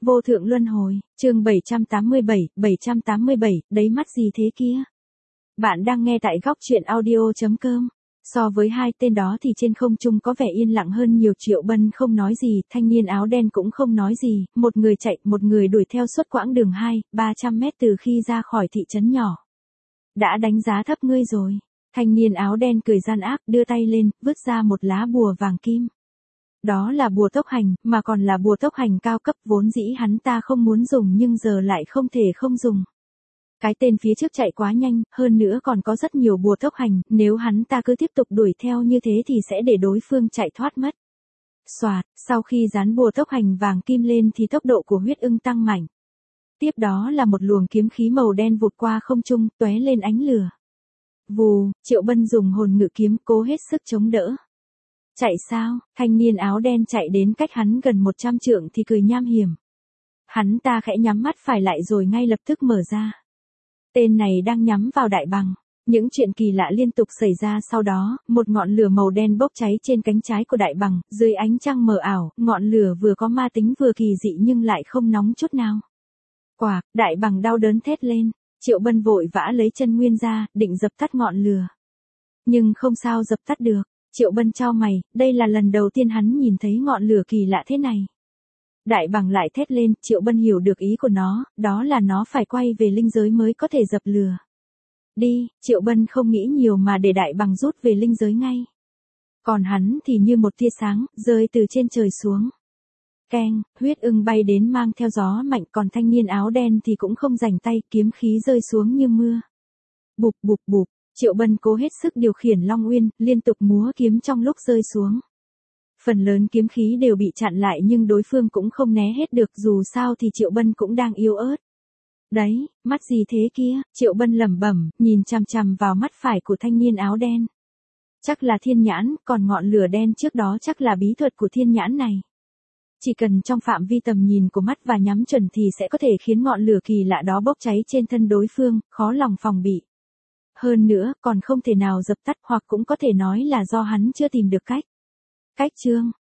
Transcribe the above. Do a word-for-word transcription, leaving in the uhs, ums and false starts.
Vô thượng luân hồi, chương bảy trăm tám mươi bảy, bảy trăm tám mươi bảy, đấy mắt gì thế kia? Bạn đang nghe tại góc truyện audio chấm com. So với hai tên đó thì trên không trung có vẻ yên lặng hơn nhiều. Triệu Bân không nói gì, thanh niên áo đen cũng không nói gì, một người chạy, một người đuổi theo suốt quãng đường hai, ba trăm mét từ khi ra khỏi thị trấn nhỏ. Đã đánh giá thấp ngươi rồi. Thanh niên áo đen cười gian ác, đưa tay lên, vứt ra một lá bùa vàng kim. Đó là bùa tốc hành, mà còn là bùa tốc hành cao cấp, vốn dĩ hắn ta không muốn dùng nhưng giờ lại không thể không dùng. Cái tên phía trước chạy quá nhanh, hơn nữa còn có rất nhiều bùa tốc hành, nếu hắn ta cứ tiếp tục đuổi theo như thế thì sẽ để đối phương chạy thoát mất. Xoạt, sau khi dán bùa tốc hành vàng kim lên thì tốc độ của huyết ưng tăng mạnh. Tiếp đó là một luồng kiếm khí màu đen vụt qua không trung, tóe lên ánh lửa. Vù, Triệu Bân dùng hồn ngự kiếm cố hết sức chống đỡ. Chạy sao? Thanh niên áo đen chạy đến cách hắn gần một trăm trượng thì cười nham hiểm. Hắn ta khẽ nhắm mắt phải lại rồi ngay lập tức mở ra. Tên này đang nhắm vào Đại Bằng. Những chuyện kỳ lạ liên tục xảy ra sau đó, một ngọn lửa màu đen bốc cháy trên cánh trái của Đại Bằng, dưới ánh trăng mờ ảo, ngọn lửa vừa có ma tính vừa kỳ dị nhưng lại không nóng chút nào. Quạc, Đại Bằng đau đớn thét lên, Triệu Bân vội vã lấy chân nguyên ra, định dập tắt ngọn lửa. Nhưng không sao dập tắt được. Triệu Bân chau mày, đây là lần đầu tiên hắn nhìn thấy ngọn lửa kỳ lạ thế này. Đại Bằng lại thét lên, Triệu Bân hiểu được ý của nó, đó là nó phải quay về linh giới mới có thể dập lửa. Đi, Triệu Bân không nghĩ nhiều mà để Đại Bằng rút về linh giới ngay. Còn hắn thì như một tia sáng, rơi từ trên trời xuống. Keng, huyết ưng bay đến mang theo gió mạnh, còn thanh niên áo đen thì cũng không rảnh tay, kiếm khí rơi xuống như mưa. Bụp bụp bụp. Triệu Bân cố hết sức điều khiển Long Uyên, liên tục múa kiếm trong lúc rơi xuống. Phần lớn kiếm khí đều bị chặn lại nhưng đối phương cũng không né hết được, dù sao thì Triệu Bân cũng đang yếu ớt. Đấy, mắt gì thế kia? Triệu Bân lẩm bẩm, nhìn chằm chằm vào mắt phải của thanh niên áo đen. Chắc là thiên nhãn, còn ngọn lửa đen trước đó chắc là bí thuật của thiên nhãn này. Chỉ cần trong phạm vi tầm nhìn của mắt và nhắm chuẩn thì sẽ có thể khiến ngọn lửa kỳ lạ đó bốc cháy trên thân đối phương, khó lòng phòng bị. Hơn nữa, còn không thể nào dập tắt, hoặc cũng có thể nói là do hắn chưa tìm được cách. Cách chương,